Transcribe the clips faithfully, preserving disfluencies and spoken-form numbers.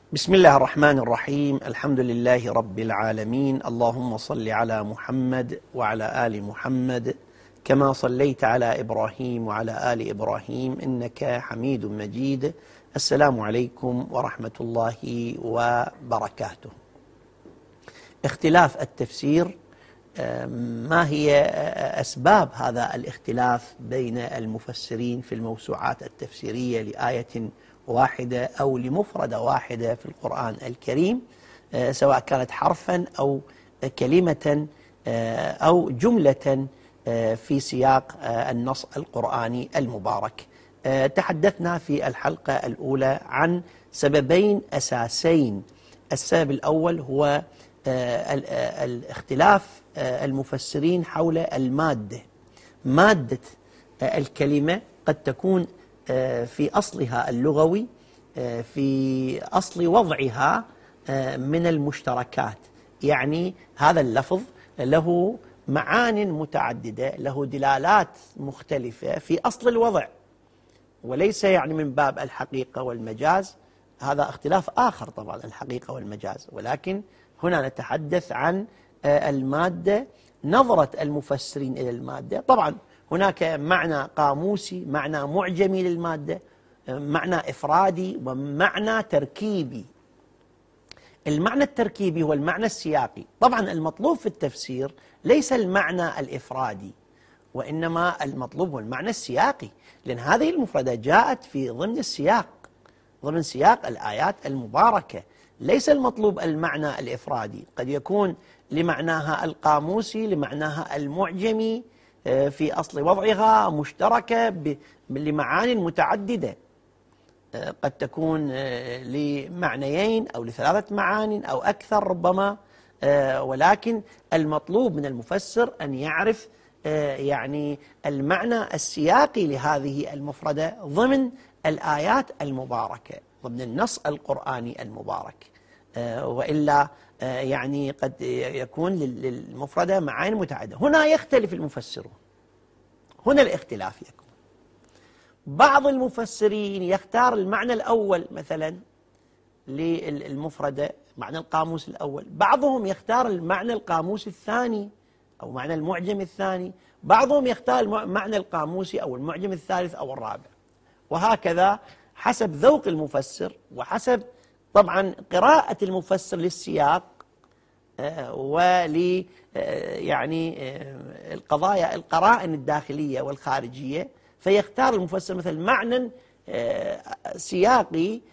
بسم الله الرحمن الرحيم. الحمد لله رب العالمين. اللهم صل على محمد وعلى آل محمد كما صليت على إبراهيم وعلى آل إبراهيم إنك حميد مجيد. السلام عليكم ورحمة الله وبركاته. اختلاف التفسير، ما هي أسباب هذا الاختلاف بين المفسرين في الموسوعات التفسيرية لآية واحدة أو لمفردة واحدة في القرآن الكريم، سواء كانت حرفا أو كلمة أو جملة في سياق النص القرآني المبارك. تحدثنا في الحلقة الأولى عن سببين أساسين. السبب الأول هو الاختلاف المفسرين حول المادة. مادة الكلمة قد تكون في أصلها اللغوي، في أصل وضعها من المشتركات، يعني هذا اللفظ له معان متعددة، له دلالات مختلفة في أصل الوضع، وليس يعني من باب الحقيقة والمجاز. هذا اختلاف آخر طبعا، الحقيقة والمجاز، ولكن هنا نتحدث عن المادة، نظرة المفسرين إلى المادة. طبعا هناك معنى قاموسي، معنى معجمي للمادة، معنى إفرادي ومعنى تركيبي. المعنى التركيبي هو المعنى السياقي. طبعا المطلوب في التفسير ليس المعنى الإفرادي، وإنما المطلوب هو المعنى السياقي، لأن هذه المفردة جاءت في ضمن السياق، ضمن سياق الآيات المباركة. ليس المطلوب المعنى الإفرادي، قد يكون لمعناها القاموسي، لمعناها المعجمي في أصل وضعها مشتركة لمعان متعددة، قد تكون لمعنيين أو لثلاثة معان أو أكثر ربما، ولكن المطلوب من المفسر أن يعرف يعني المعنى السياقي لهذه المفردة ضمن الآيات المباركة، ضمن النص القرآني المبارك، وإلا يعني قد يكون للمفردة معاني متعددة. هنا يختلف المفسرون، هنا الاختلاف يكون. بعض المفسرين يختار المعنى الأول مثلا للمفردة، معنى القاموس الأول، بعضهم يختار المعنى القاموسي الثاني أو معنى المعجم الثاني، بعضهم يختار المعنى القاموسي أو المعجم الثالث أو الرابع، وهكذا حسب ذوق المفسر وحسب طبعا قراءة المفسر للسياق ول يعني القضايا القرائن الداخلية والخارجية، فيختار المفسر مثل معنى سياقي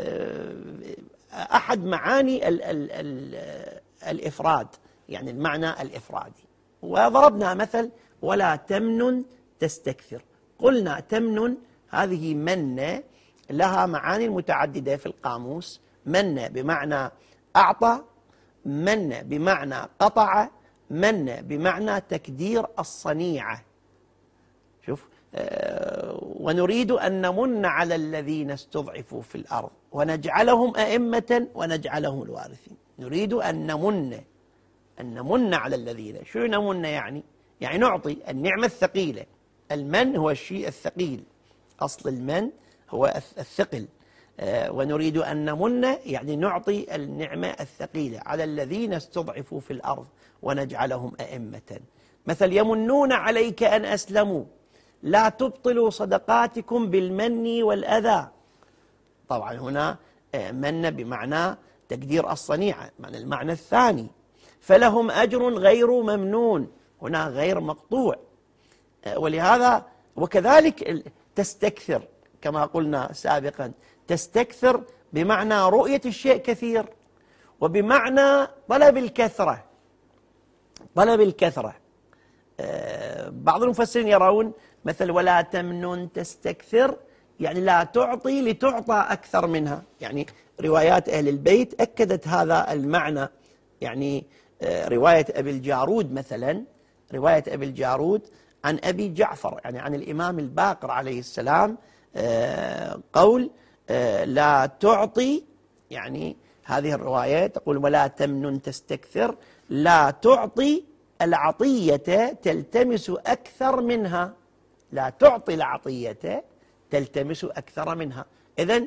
أحد معاني ال ال ال الإفراد، يعني المعنى الإفرادي. وضربنا مثل ولا تمنن تستكثر. قلنا تمنن هذه منة لها معاني متعددة في القاموس. منة بمعنى أعطى، منة بمعنى قطع، منة بمعنى تكدير الصنيعة. شوف، آه ونريد أن نمن على الذين استضعفوا في الأرض ونجعلهم أئمة ونجعلهم الوارثين. نريد أن نمن، أن نمن على الذين. شو نمن يعني؟ يعني نعطي النعمة الثقيلة. المن هو الشيء الثقيل، أصل المن هو الثقل. آه ونريد أن نمن يعني نعطي النعمة الثقيلة على الذين استضعفوا في الأرض ونجعلهم أئمة. مثل يمنون عليك أن أسلموا لا تبطلوا صدقاتكم بالمن والأذى. طبعا هنا من بمعنى تقدير الصنيعة، معنى المعنى الثاني. فلهم أجر غير ممنون، هنا غير مقطوع. ولهذا وكذلك تستكثر كما قلنا سابقا، تستكثر بمعنى رؤية الشيء كثير، وبمعنى طلب الكثرة، طلب الكثرة. بعض المفسرين يرون مثل ولا تمنن تستكثر يعني لا تعطي لتعطى أكثر منها. يعني روايات أهل البيت أكدت هذا المعنى. يعني رواية أبي الجارود مثلا، رواية أبي الجارود عن أبي جعفر يعني عن الإمام الباقر عليه السلام، قول لا تعطي، يعني هذه الرواية تقول ولا تمنن تستكثر لا تعطي العطية تلتمس أكثر منها، لا تعطي العطية تلتمس أكثر منها. إذن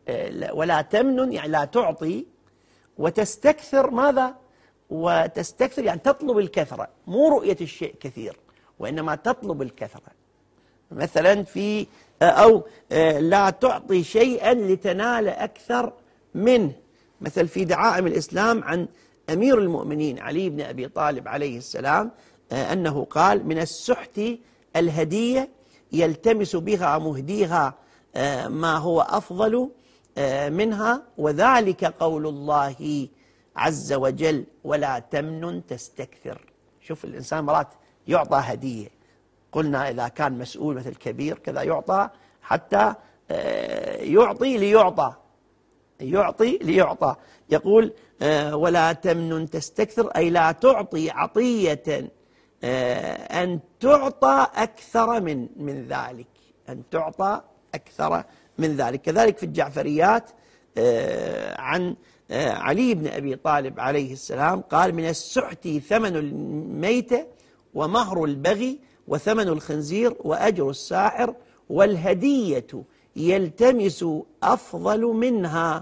ولا تمنن يعني لا تعطي، وتستكثر ماذا؟ وتستكثر يعني تطلب الكثرة، مو رؤية الشيء كثير وإنما تطلب الكثرة. مثلا في أو لا تعطي شيئا لتنال أكثر منه، مثل في دعائم الإسلام عن أمير المؤمنين علي بن أبي طالب عليه السلام أنه قال: من السحت الهدية يلتمس بها مهديها ما هو أفضل منها، وذلك قول الله عز وجل: ولا تمنن تستكثر. شوف الإنسان مرات يعطى هدية، قلنا إذا كان مسؤول مثل كبير كذا يعطى حتى يعطي ليعطى، يعطي ليعطى. يقول: ولا تمنن تستكثر، أي لا تعطي عطية أن تعطى أكثر من من ذلك، أن تعطى أكثر من ذلك. كذلك في الجعفريات عن علي بن أبي طالب عليه السلام قال: من السحت ثمن الميتة ومهر البغي وثمن الخنزير وأجر الساحر، والهدية يلتمس أفضل منها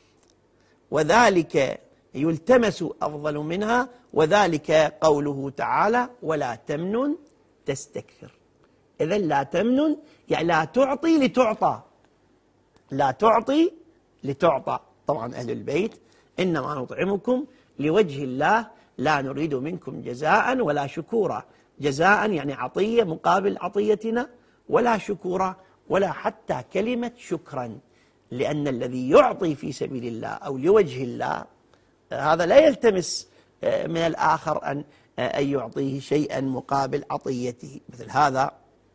وذلك يلتمس أفضل منها وذلك قوله تعالى: ولا تمنن تستكثر. إذن لا تمنن يعني لا تعطي لتعطى، لا تعطي لتعطى. طبعا أهل البيت: إنما نطعمكم لوجه الله لا نريد منكم جزاء ولا شكورا. جزاء يعني عطية مقابل عطيتنا، ولا شكورا ولا حتى كلمة شكرا، لأن الذي يعطي في سبيل الله أو لوجه الله هذا لا يلتمس من الآخر أن أن يعطيه شيئا مقابل عطيته مثل هذا.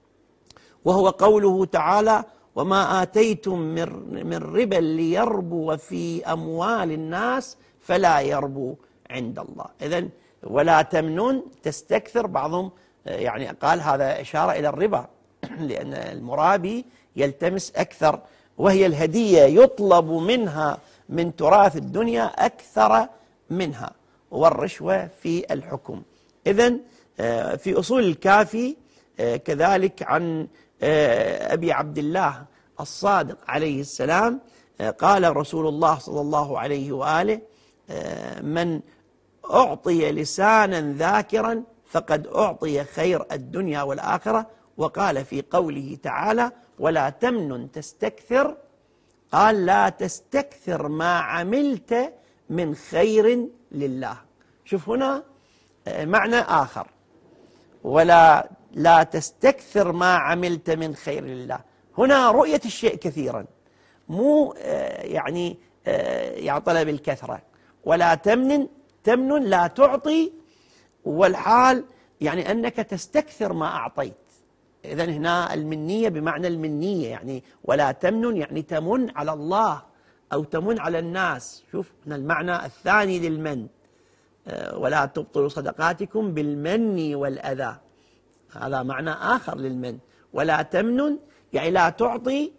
وهو قوله تعالى: وما آتيتم من ربا ليربو في أموال الناس فلا يربو عند الله. إذن ولا تمنن تستكثر، بعضهم يعني قال هذا إشارة إلى الربا لأن المرابي يلتمس أكثر، وهي الهدية يطلب منها من تراث الدنيا أكثر منها، والرشوة في الحكم. إذن في أصول الكافي كذلك عن أبي عبد الله الصادق عليه السلام قال رسول الله صلى الله عليه وآله: من أعطي لسانا ذاكرا فقد أعطي خير الدنيا والآخرة. وقال في قوله تعالى: ولا تمنن تستكثر، قال: لا تستكثر ما عملت من خير لله. شوف هنا معنى آخر: ولا لا تستكثر ما عملت من خير لله. هنا رؤية الشيء كثيرا، مو يعني يعني طلب الكثرة. ولا تمنن، تمنن لا تعطي، والحال يعني أنك تستكثر ما أعطيت. إذن هنا المنية بمعنى المنية، يعني ولا تمنن يعني تمن على الله أو تمن على الناس. شوف هنا المعنى الثاني للمن: ولا تبطلوا صدقاتكم بالمن والأذى، هذا معنى آخر للمن. ولا تمنن يعني لا تعطي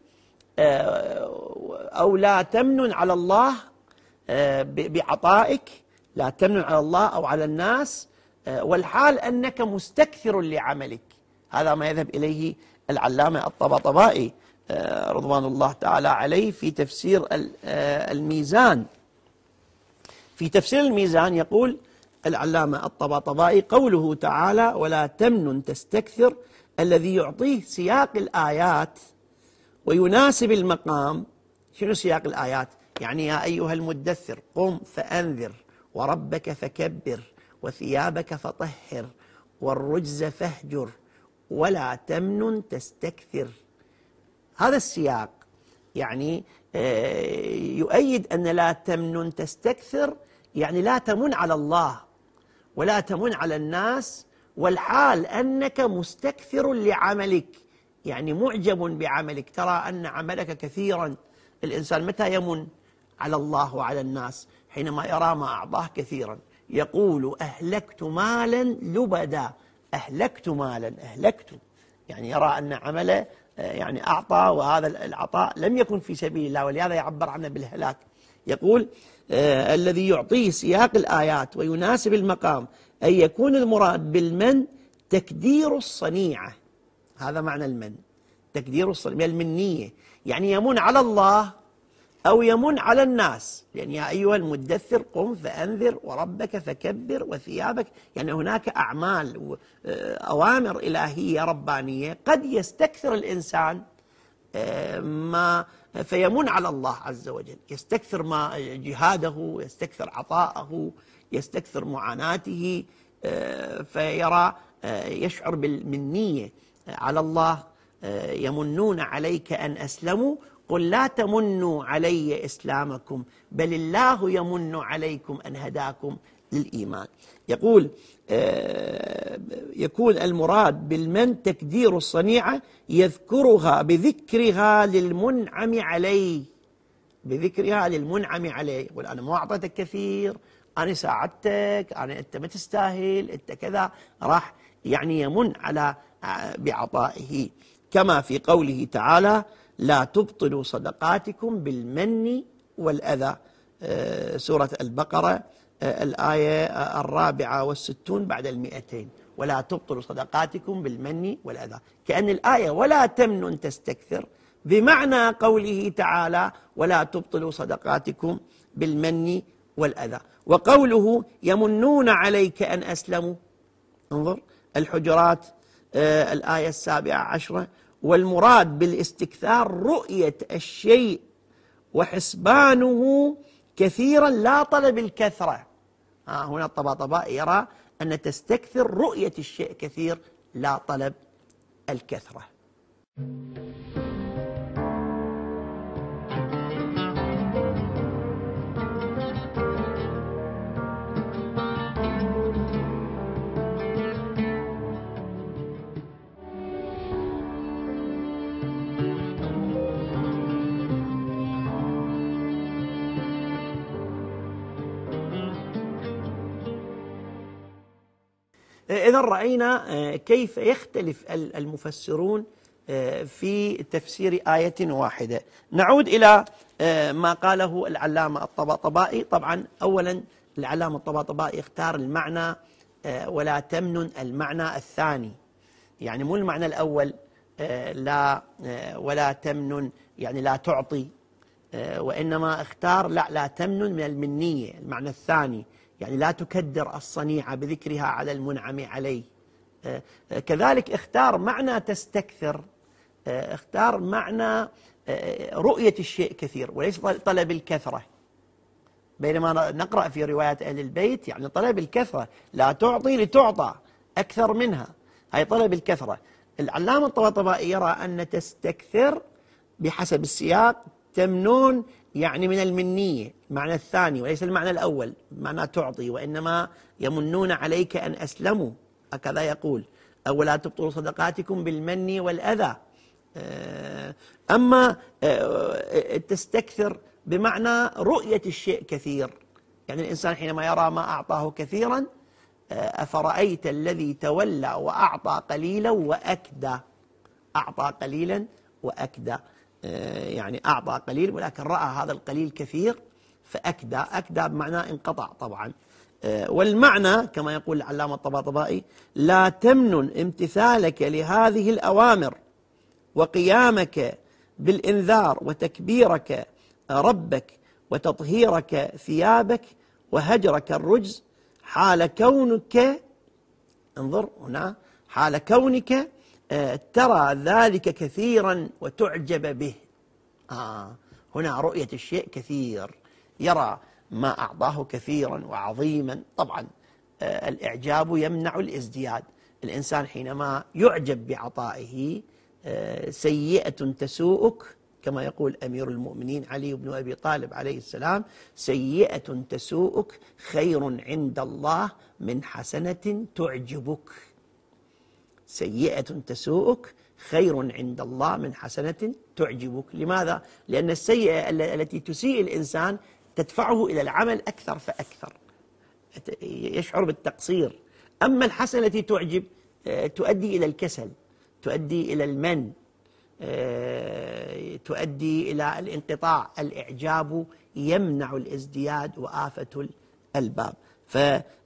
أو لا تمنن على الله بعطائك، لا تمنن على الله أو على الناس، والحال أنك مستكثر لعملك. هذا ما يذهب إليه العلامة الطباطبائي رضوان الله تعالى عليه في تفسير الميزان. في تفسير الميزان يقول العلامة الطباطبائي: قوله تعالى: ولا تمنن تستكثر، الذي يعطيه سياق الآيات ويناسب المقام. شنو سياق الآيات؟ يعني يا أيها المدثر قم فأنذر وربك فكبر وثيابك فطهر والرجز فاهجر ولا تمنن تستكثر. هذا السياق يعني يؤيد أن لا تمنن تستكثر يعني لا تمن على الله ولا تمن على الناس، والحال أنك مستكثر لعملك، يعني معجب بعملك، ترى أن عملك كثيرا. الإنسان متى يمن على الله وعلى الناس؟ حينما يرى ما أعطاه كثيرا، يقول: أهلكت مالا لبدا. أهلكت مالا، أهلكت يعني يرى أن عمله يعني أعطى، وهذا العطاء لم يكن في سبيل الله، ولهذا يعبر عنه بالهلاك. يقول آه الذي يعطيه سياق الآيات ويناسب المقام، أن يكون المراد بالمن تكدير الصنيعة. هذا معنى المن، تكدير الصنيعة، المنية يعني يمن على الله أو يمن على الناس، لأن يا أيها المدثر قم فأنذر وربك فكبر وثيابك، يعني هناك أعمال وأوامر إلهية ربانية قد يستكثر الإنسان ما فيمن على الله عز وجل، يستكثر ما جهاده، يستكثر عطاءه، يستكثر معاناته، فيرى يشعر بالمنية على الله. يمنون عليك أن أسلموا قل لا تمنوا علي إسلامكم بل الله يمن عليكم أن هداكم للإيمان. يقول يكون المراد بالمن تكدير الصنيعة يذكرها بذكرها للمنعم عليه، بذكرها للمنعم عليه، يقول أنا ما أعطيتك كثير، أنا ساعدتك، أنا أنت ما تستاهل، أنت كذا، راح يعني يمن على بعطائه، كما في قوله تعالى لا تبطلوا صدقاتكم بالمن والأذى، سورة البقرة الآية الرابعة والستون بعد المئتين، ولا تبطلوا صدقاتكم بالمن والأذى، كأن الآية ولا تمنن تستكثر بمعنى قوله تعالى ولا تبطلوا صدقاتكم بالمن والأذى. وقوله يمنون عليك أن أسلموا، انظر الحجرات آه الآية السابعة عشرة، والمراد بالاستكثار رؤية الشيء وحسبانه كثيرا لا طلب الكثرة. آه هنا الطباطبائي يرى أن تستكثر رؤية الشيء كثير لا طلب الكثرة. إذا رأينا كيف يختلف المفسرون في تفسير آية واحدة. نعود إلى ما قاله العلامة الطباطبائي. طبعا أولا العلامة الطباطبائي اختار المعنى ولا تمنن المعنى الثاني، يعني مو المعنى الأول لا ولا تمنن يعني لا تعطي، وإنما اختار لا لا تمنن من المنية المعنى الثاني، يعني لا تكدر الصنيعة بذكرها على المنعم عليه. كذلك اختار معنى تستكثر، اختار معنى رؤية الشيء كثير وليس طلب الكثرة، بينما نقرأ في روايات أهل البيت يعني طلب الكثرة، لا تعطي لتعطى أكثر منها، هي طلب الكثرة. العلامة الطباطبائي يرى أن تستكثر بحسب السياق تمنون يعني من المنية المعنى الثاني وليس المعنى الأول معنى تعطي، وإنما يمنون عليك أن أسلموا، هكذا يقول، أو لا تبطلوا صدقاتكم بالمن والأذى. أما تستكثر بمعنى رؤية الشيء كثير، يعني الإنسان حينما يرى ما أعطاه كثيرا أفرأيت الذي تولى وأعطى قليلا وأكدى، أعطى قليلا وأكدى، يعني أعطى قليل ولكن رأى هذا القليل كثير فأكدى، أكدى بمعنى انقطع طبعا. والمعنى كما يقول العلامة الطباطبائي لا تمنن امتثالك لهذه الأوامر وقيامك بالإنذار وتكبيرك ربك وتطهيرك ثيابك وهجرك الرجز حال كونك، انظر هنا، حال كونك ترى ذلك كثيرا وتعجب به. آه هنا رؤية الشيء كثير، يرى ما أعطاه كثيرا وعظيما. طبعا آه الإعجاب يمنع الازدياد، الإنسان حينما يعجب بعطائه آه سيئة تسوءك، كما يقول أمير المؤمنين علي بن أبي طالب عليه السلام سيئة تسوءك خير عند الله من حسنة تعجبك، سيئة تسوءك خير عند الله من حسنة تعجبك. لماذا؟ لأن السيئة التي تسيء الإنسان تدفعه إلى العمل أكثر فأكثر، يشعر بالتقصير. أما الحسنة التي تعجب تؤدي إلى الكسل، تؤدي إلى المن، تؤدي إلى الانقطاع. الإعجاب يمنع الازدياد وآفة الباب. ف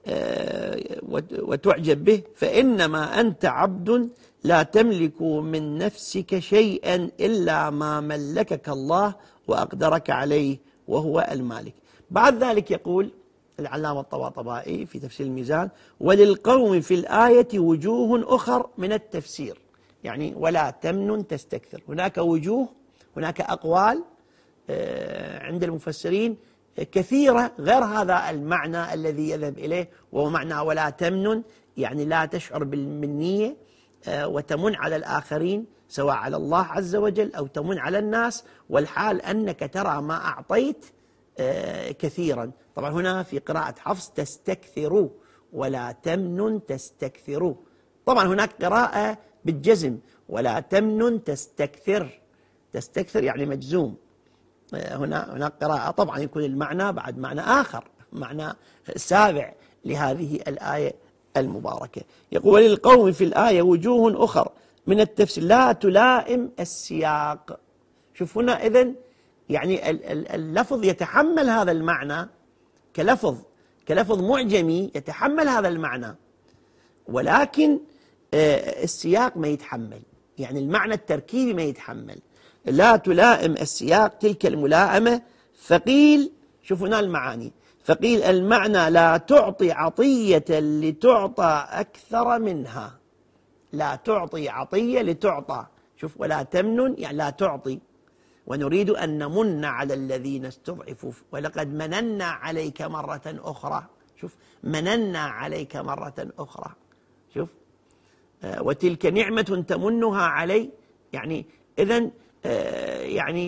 وتعجب به فإنما أنت عبد لا تملك من نفسك شيئا إلا ما ملكك الله وأقدرك عليه وهو المالك. بعد ذلك يقول العلامة الطباطبائي في تفسير الميزان: وللقوم في الآية وجوه أخر من التفسير، يعني ولا تمنن تستكثر. هناك وجوه، هناك أقوال عند المفسرين كثيرة غير هذا المعنى الذي يذهب إليه، وهو معنى ولا تمنن، يعني لا تشعر بالمنية وتمن على الآخرين، سواء على الله عز وجل أو تمن على الناس، والحال أنك ترى ما أعطيت كثيرا. طبعا هنا في قراءة حفص تستكثروا ولا تمنن تستكثروا. طبعا هناك قراءة بالجزم ولا تمنن تستكثر، تستكثر يعني مجزوم. هنا هناك قراءة طبعا يكون المعنى بعد معنى آخر، معنى سابع لهذه الآية المباركة. يقول: وللقوم في الآية وجوه أخر من التفسير لا تلائم السياق. شوف هنا إذن يعني اللفظ يتحمل هذا المعنى كلفظ كلفظ معجمي، يتحمل هذا المعنى، ولكن السياق ما يتحمل، يعني المعنى التركيبي ما يتحمل. لا تلائم السياق تلك الملائمة. فقيل، شوف هنا المعاني، فقيل المعنى لا تعطي عطية لتعطى أكثر منها. لا تعطي عطية لتعطى. شوف ولا تمنن يعني لا تعطي، ونريد أن نمن على الذين استضعفوا ولقد مننا عليك مرة أخرى. شوف مننا عليك مرة أخرى. شوف وتلك نعمة تمنها علي، يعني إذن يعني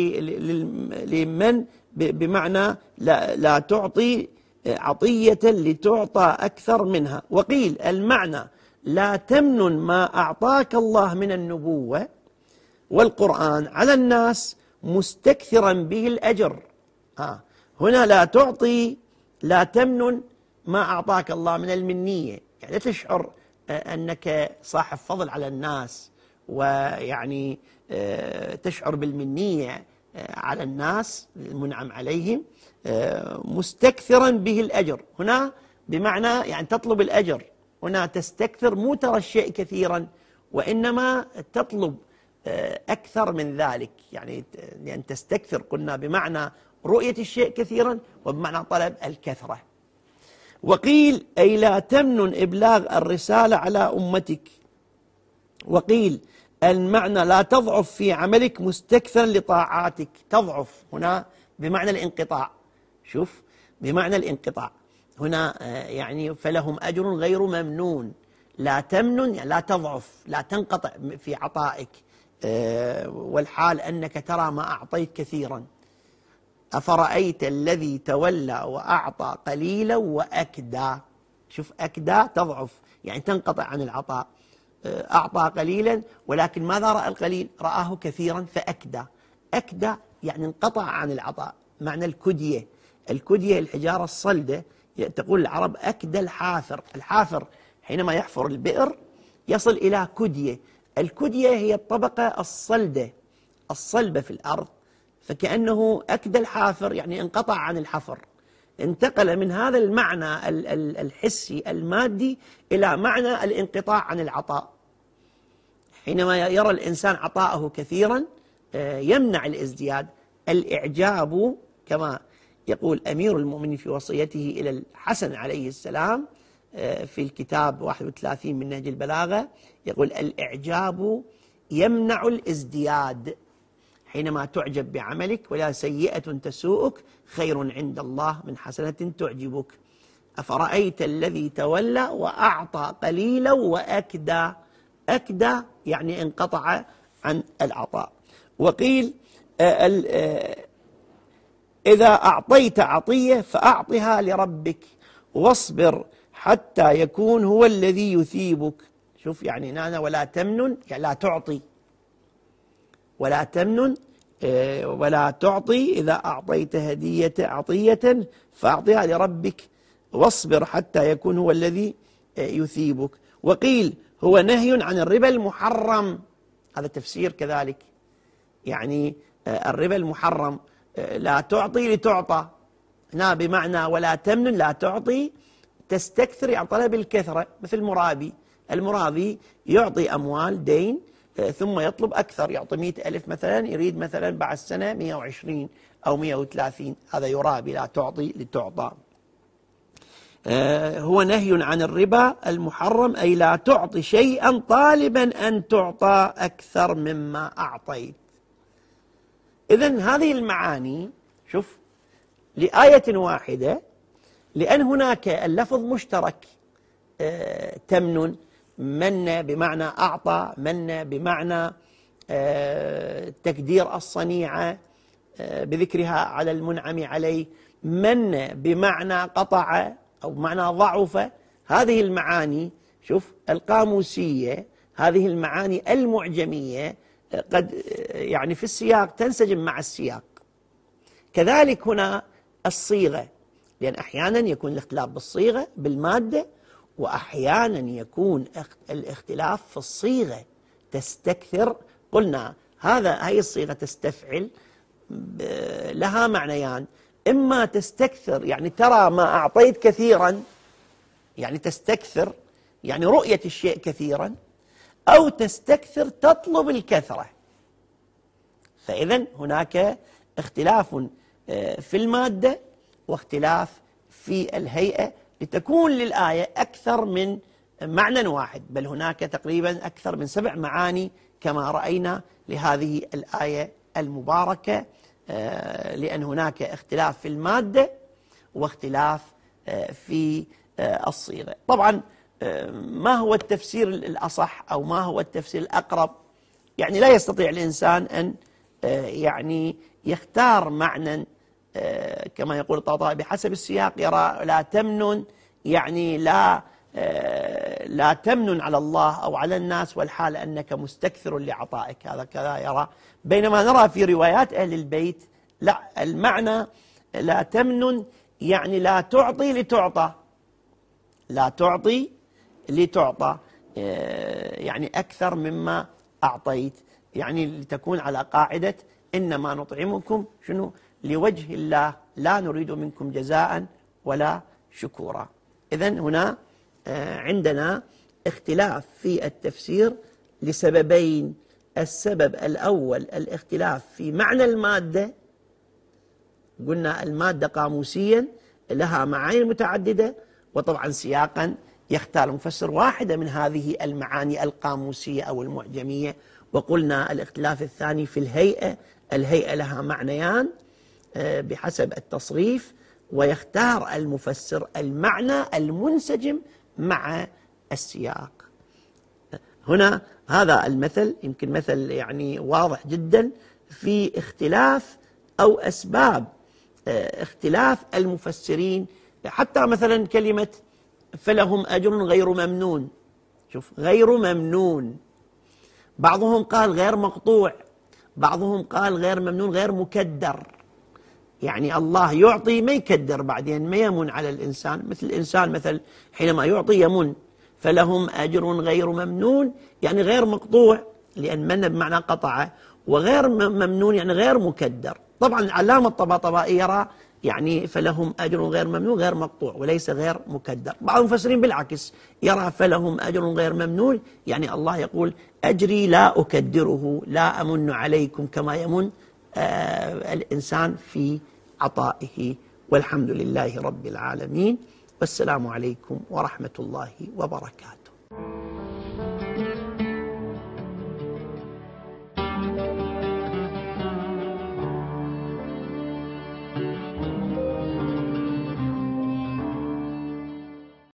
لمن بمعنى لا, لا تعطي عطية لتعطى أكثر منها. وقيل المعنى لا تمنن ما أعطاك الله من النبوة والقرآن على الناس مستكثرا به الأجر. آه. هنا لا تعطي، لا تمنن ما أعطاك الله من المنية، يعني لا تشعر أنك صاحب فضل على الناس، ويعني تشعر بالمنية على الناس المنعم عليهم، مستكثرا به الأجر. هنا بمعنى يعني تطلب الأجر. هنا تستكثر مو ترى الشيء كثيرا، وإنما تطلب أكثر من ذلك، يعني لأن تستكثر قلنا بمعنى رؤية الشيء كثيرا وبمعنى طلب الكثرة. وقيل أي لا تمنن إبلاغ الرسالة على أمتك. وقيل المعنى لا تضعف في عملك مستكثرا لطاعاتك. تضعف هنا بمعنى الانقطاع. شوف بمعنى الانقطاع هنا يعني فلهم أجر غير ممنون. لا تمنن يعني لا تضعف، لا تنقطع في عطائك، والحال أنك ترى ما أعطيت كثيرا. أفرأيت الذي تولى وأعطى قليلا وأكدى. شوف أكدى تضعف يعني تنقطع عن العطاء. أعطى قليلا ولكن ماذا رأى القليل؟ رآه كثيرا فأكدى. أكدى يعني انقطع عن العطاء. معنى الكدية، الكدية الحجارة الصلدة، تقول العرب أكدى الحافر. الحافر حينما يحفر البئر يصل إلى كدية. الكدية هي الطبقة الصلدة الصلبة في الأرض، فكأنه أكدى الحافر يعني انقطع عن الحفر. انتقل من هذا المعنى الحسي المادي إلى معنى الانقطاع عن العطاء. حينما يرى الإنسان عطاءه كثيرا يمنع الازدياد. الإعجاب كما يقول أمير المؤمنين في وصيته إلى الحسن عليه السلام في الكتاب واحد وثلاثين من نهج البلاغة، يقول الإعجاب يمنع الازدياد. حينما تعجب بعملك ولا سيئة تسوءك خير عند الله من حسنة تعجبك. أفرأيت الذي تولى وأعطى قليلا وأكدى. أكدى يعني انقطع عن العطاء. وقيل إذا أعطيت عطية فأعطها لربك واصبر حتى يكون هو الذي يثيبك. شوف يعني نانا ولا تمنن يعني لا تعطي، ولا تمنن ولا تعطي. إذا أعطيت هدية عطية فأعطيها لربك واصبر حتى يكون هو الذي يثيبك. وقيل هو نهي عن الربا المحرم. هذا تفسير كذلك، يعني الربا المحرم لا تعطي لتعطى. هنا بمعنى ولا تمنن لا تعطي تستكثر عن طلب الكثرة، مثل المرابي. المرابي يعطي أموال دين ثم يطلب أكثر، يعطي مئة ألف مثلا، يريد مثلا بعد سنة مئة وعشرين أو مئة وثلاثين، هذا يرابي، لا تعطي لتعطى. هو نهي عن الربا المحرم، أي لا تعطي شيئا طالبا أن تعطى أكثر مما أعطيت. إذن هذه المعاني، شوف، لآية واحدة، لأن هناك اللفظ مشترك، تمن، من بمعنى أعطى، من بمعنى تقدير الصنيعة بذكرها على المنعم عليه، من بمعنى قطع أو بمعنى ضعف. هذه المعاني، شوف، القاموسية، هذه المعاني المعجمية قد يعني في السياق تنسجم مع السياق. كذلك هنا الصيغة، لأن أحيانا يكون الاختلاف بالصيغة بالمادة، وأحيانا يكون الاختلاف في الصيغة تستكثر. قلنا هذا هي الصيغة تستفعل لها معنيان، إما تستكثر يعني ترى ما أعطيت كثيرا، يعني تستكثر يعني رؤية الشيء كثيرا، أو تستكثر تطلب الكثرة. فإذن هناك اختلاف في المادة واختلاف في الهيئة، لتكون للآية أكثر من معنى واحد، بل هناك تقريبا أكثر من سبع معاني كما رأينا لهذه الآية المباركة، لأن هناك اختلاف في المادة واختلاف في الصيغة. طبعا ما هو التفسير الأصح أو ما هو التفسير الأقرب؟ يعني لا يستطيع الإنسان أن يعني يختار معنى كما يقول الطاطائي بحسب السياق، يرى لا تمنن يعني لا لا تمنن على الله أو على الناس والحال أنك مستكثر لعطائك، هذا كذا يرى. بينما نرى في روايات أهل البيت لا، المعنى لا تمنن يعني لا تعطي لتعطى، لا تعطي لتعطى، يعني أكثر مما أعطيت، يعني لتكون على قاعدة إنما نطعمكم شنو لوجه الله لا نريد منكم جزاء ولا شكورا. إذن هنا عندنا اختلاف في التفسير لسببين. السبب الأول الاختلاف في معنى المادة، قلنا المادة قاموسيا لها معاني متعددة، وطبعا سياقا يختار المفسر واحدة من هذه المعاني القاموسية أو المعجمية. وقلنا الاختلاف الثاني في الهيئة، الهيئة لها معنيان بحسب التصريف، ويختار المفسر المعنى المنسجم مع السياق. هنا هذا المثل يمكن مثل يعني واضح جدا في اختلاف أو أسباب اختلاف المفسرين. حتى مثلا كلمة فلهم أجر غير ممنون، شوف، غير ممنون، بعضهم قال غير مقطوع، بعضهم قال غير ممنون غير مكدر، يعني الله يعطي ما يكدر، بعدين ما يمن على الإنسان، مثل الإنسان مثل حينما يعطي يمن. فلهم أجر غير ممنون يعني غير مقطوع، لأن من بمعنى قطع، وغير ممنون يعني غير مكدر. طبعا علامة الطباطبائي يرى يعني فلهم أجر غير ممنون غير مقطوع وليس غير مكدر. بعض المفسرين بالعكس يرى فلهم أجر غير ممنون يعني الله يقول أجري لا أكدره، لا أمن عليكم كما يمن آه الإنسان في عطائه. والحمد لله رب العالمين، والسلام عليكم ورحمة الله وبركاته.